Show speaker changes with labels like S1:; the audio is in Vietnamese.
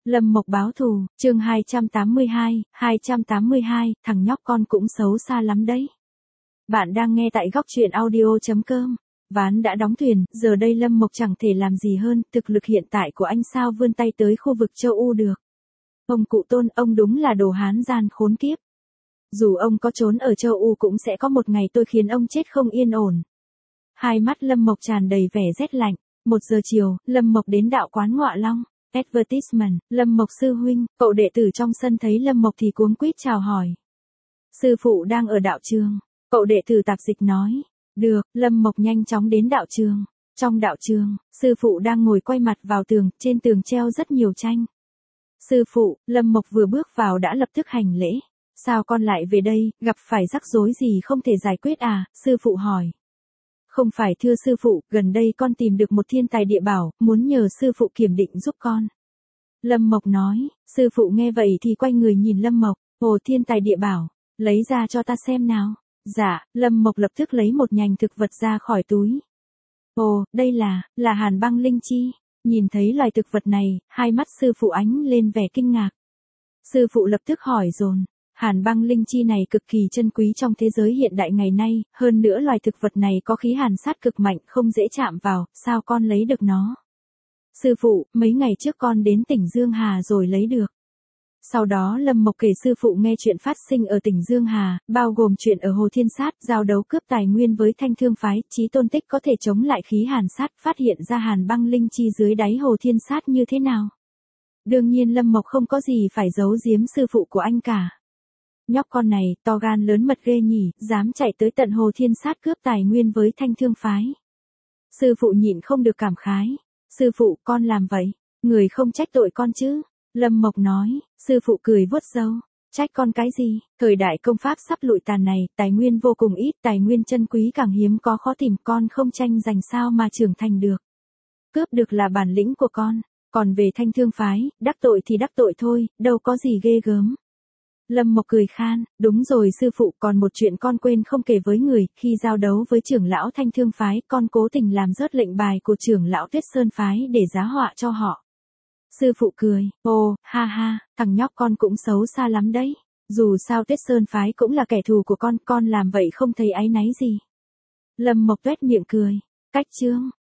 S1: Lâm Mộc báo thù, chương 282, thằng nhóc con cũng xấu xa lắm đấy. Bạn đang nghe tại góc truyện audio.com. Ván đã đóng thuyền, giờ đây Lâm Mộc chẳng thể làm gì hơn, thực lực hiện tại của anh sao vươn tay tới khu vực châu U được. Ông cụ Tôn, ông đúng là đồ hán gian khốn kiếp. Dù ông có trốn ở châu U cũng sẽ có một ngày tôi khiến ông chết không yên ổn. Hai mắt Lâm Mộc tràn đầy vẻ rét lạnh. 1 giờ chiều, Lâm Mộc đến đạo quán Ngọa Long. Advertisement, Lâm Mộc sư huynh, cậu đệ tử trong sân thấy Lâm Mộc thì cuống quýt chào hỏi. Sư phụ đang ở đạo trường. Cậu đệ tử tạp dịch nói. Được, Lâm Mộc nhanh chóng đến đạo trường. Trong đạo trường, sư phụ đang ngồi quay mặt vào tường, trên tường treo rất nhiều tranh. Sư phụ, Lâm Mộc vừa bước vào đã lập tức hành lễ. Sao con lại về đây, gặp phải rắc rối gì không thể giải quyết à, sư phụ hỏi. Không phải thưa sư phụ, gần đây con tìm được một thiên tài địa bảo, muốn nhờ sư phụ kiểm định giúp con. Lâm Mộc nói, sư phụ nghe vậy thì quay người nhìn Lâm Mộc, ồ thiên tài địa bảo, lấy ra cho ta xem nào. Dạ, Lâm Mộc lập tức lấy một nhành thực vật ra khỏi túi. Ồ, đây là hàn băng linh chi. Nhìn thấy loài thực vật này, hai mắt sư phụ ánh lên vẻ kinh ngạc. Sư phụ lập tức hỏi dồn. Hàn băng linh chi này cực kỳ chân quý trong thế giới hiện đại ngày nay, hơn nữa loài thực vật này có khí hàn sát cực mạnh không dễ chạm vào, sao con lấy được nó? Sư phụ, mấy ngày trước con đến tỉnh Dương Hà rồi lấy được. Sau đó Lâm Mộc kể sư phụ nghe chuyện phát sinh ở tỉnh Dương Hà, bao gồm chuyện ở Hồ Thiên Sát, giao đấu cướp tài nguyên với Thanh Thương phái, Chí Tôn Tích có thể chống lại khí hàn sát, phát hiện ra hàn băng linh chi dưới đáy Hồ Thiên Sát như thế nào. Đương nhiên Lâm Mộc không có gì phải giấu giếm sư phụ của anh cả. Nhóc con này, to gan lớn mật ghê nhỉ, dám chạy tới tận Hồ Thiên Sát cướp tài nguyên với Thanh Thương phái. Sư phụ nhịn không được cảm khái. Sư phụ, con làm vậy, người không trách tội con chứ? Lâm Mộc nói, sư phụ cười vuốt râu. Trách con cái gì? Thời đại công pháp sắp lụi tàn này, tài nguyên vô cùng ít, tài nguyên chân quý càng hiếm có khó tìm, con không tranh giành sao mà trưởng thành được. Cướp được là bản lĩnh của con, còn về Thanh Thương phái, đắc tội thì đắc tội thôi, đâu có gì ghê gớm. Lâm Mộc cười khan, đúng rồi sư phụ, còn một chuyện con quên không kể với người, khi giao đấu với trưởng lão Thanh Thương phái, con cố tình làm rớt lệnh bài của trưởng lão Tuyết Sơn phái để giá họa cho họ. Sư phụ cười, ồ, ha ha, thằng nhóc con cũng xấu xa lắm đấy. Dù sao Tuyết Sơn phái cũng là kẻ thù của con làm vậy không thấy áy náy gì. Lâm Mộc tuét miệng cười, cách chương,